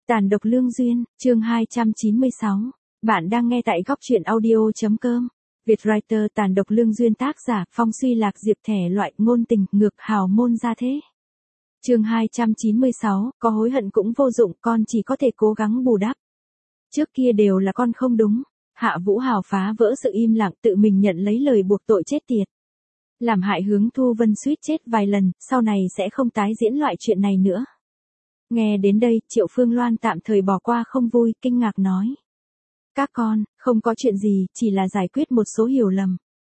Tàn độc lương duyên, chương 296. Bạn đang nghe tại góc truyện audio.com. Vietwriter Tàn độc lương duyên, tác giả Phong Suy Lạc Diệp, thể loại ngôn tình ngược hào môn gia thế. Chương 296, có hối hận cũng vô dụng, con chỉ có thể cố gắng bù đắp. Trước kia đều là con không đúng. Hạ Vũ Hào phá vỡ sự im lặng, tự mình nhận lấy lời buộc tội chết tiệt. Làm hại Hướng Thu Vân suýt chết vài lần, sau này sẽ không tái diễn loại chuyện này nữa. Nghe đến đây, Triệu Phương Loan tạm thời bỏ qua không vui, kinh ngạc nói. Các con, không có chuyện gì, chỉ là giải quyết một số hiểu lầm.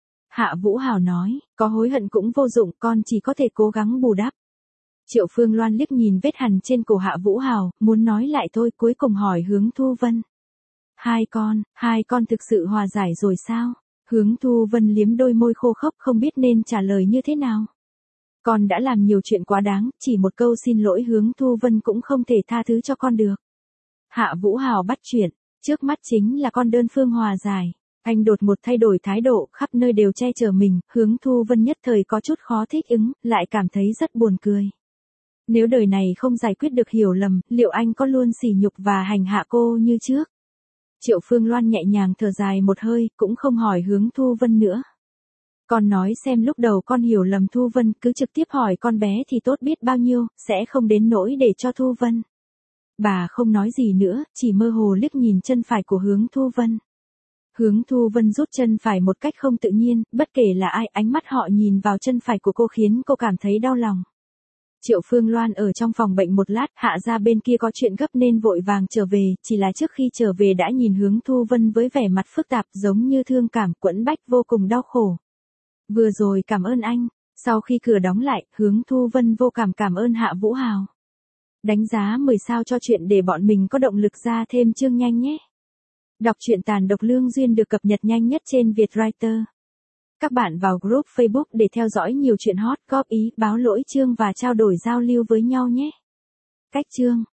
Hạ Vũ Hào nói, có hối hận cũng vô dụng, con chỉ có thể cố gắng bù đắp. Triệu Phương Loan liếc nhìn vết hằn trên cổ Hạ Vũ Hào, muốn nói lại thôi, cuối cùng hỏi Hướng Thu Vân. Hai con thực sự hòa giải rồi sao? Hướng Thu Vân liếm đôi môi khô khốc, không biết nên trả lời như thế nào. Con đã làm nhiều chuyện quá đáng, chỉ một câu xin lỗi Hướng Thu Vân cũng không thể tha thứ cho con được. Hạ Vũ Hào bắt chuyện, trước mắt chính là con đơn phương hòa giải. Anh đột một thay đổi thái độ, khắp nơi đều che chở mình, Hướng Thu Vân nhất thời có chút khó thích ứng, lại cảm thấy rất buồn cười. Nếu đời này không giải quyết được hiểu lầm, liệu anh có luôn sỉ nhục và hành hạ cô như trước? Triệu Phương Loan nhẹ nhàng thở dài một hơi, cũng không hỏi Hướng Thu Vân nữa. Con nói xem, lúc đầu con hiểu lầm Thu Vân, cứ trực tiếp hỏi con bé thì tốt biết bao nhiêu, sẽ không đến nỗi để cho Thu Vân. Bà không nói gì nữa, chỉ mơ hồ liếc nhìn chân phải của Hướng Thu Vân. Hướng Thu Vân rút chân phải một cách không tự nhiên, bất kể là ai, ánh mắt họ nhìn vào chân phải của cô khiến cô cảm thấy đau lòng. Triệu Phương Loan ở trong phòng bệnh một lát, Hạ ra bên kia có chuyện gấp nên vội vàng trở về, chỉ là trước khi trở về đã nhìn Hướng Thu Vân với vẻ mặt phức tạp, giống như thương cảm, quẫn bách, vô cùng đau khổ. Vừa rồi cảm ơn anh. Sau khi cửa đóng lại, Hướng Thu Vân vô cảm ơn Hạ Vũ Hào. Đánh giá 10 sao cho chuyện để bọn mình có động lực ra thêm chương nhanh nhé. Đọc truyện Tàn độc lương duyên được cập nhật nhanh nhất trên Vietwriter. Các bạn vào group Facebook để theo dõi nhiều chuyện hot, góp ý, báo lỗi chương và trao đổi giao lưu với nhau nhé. Cách chương.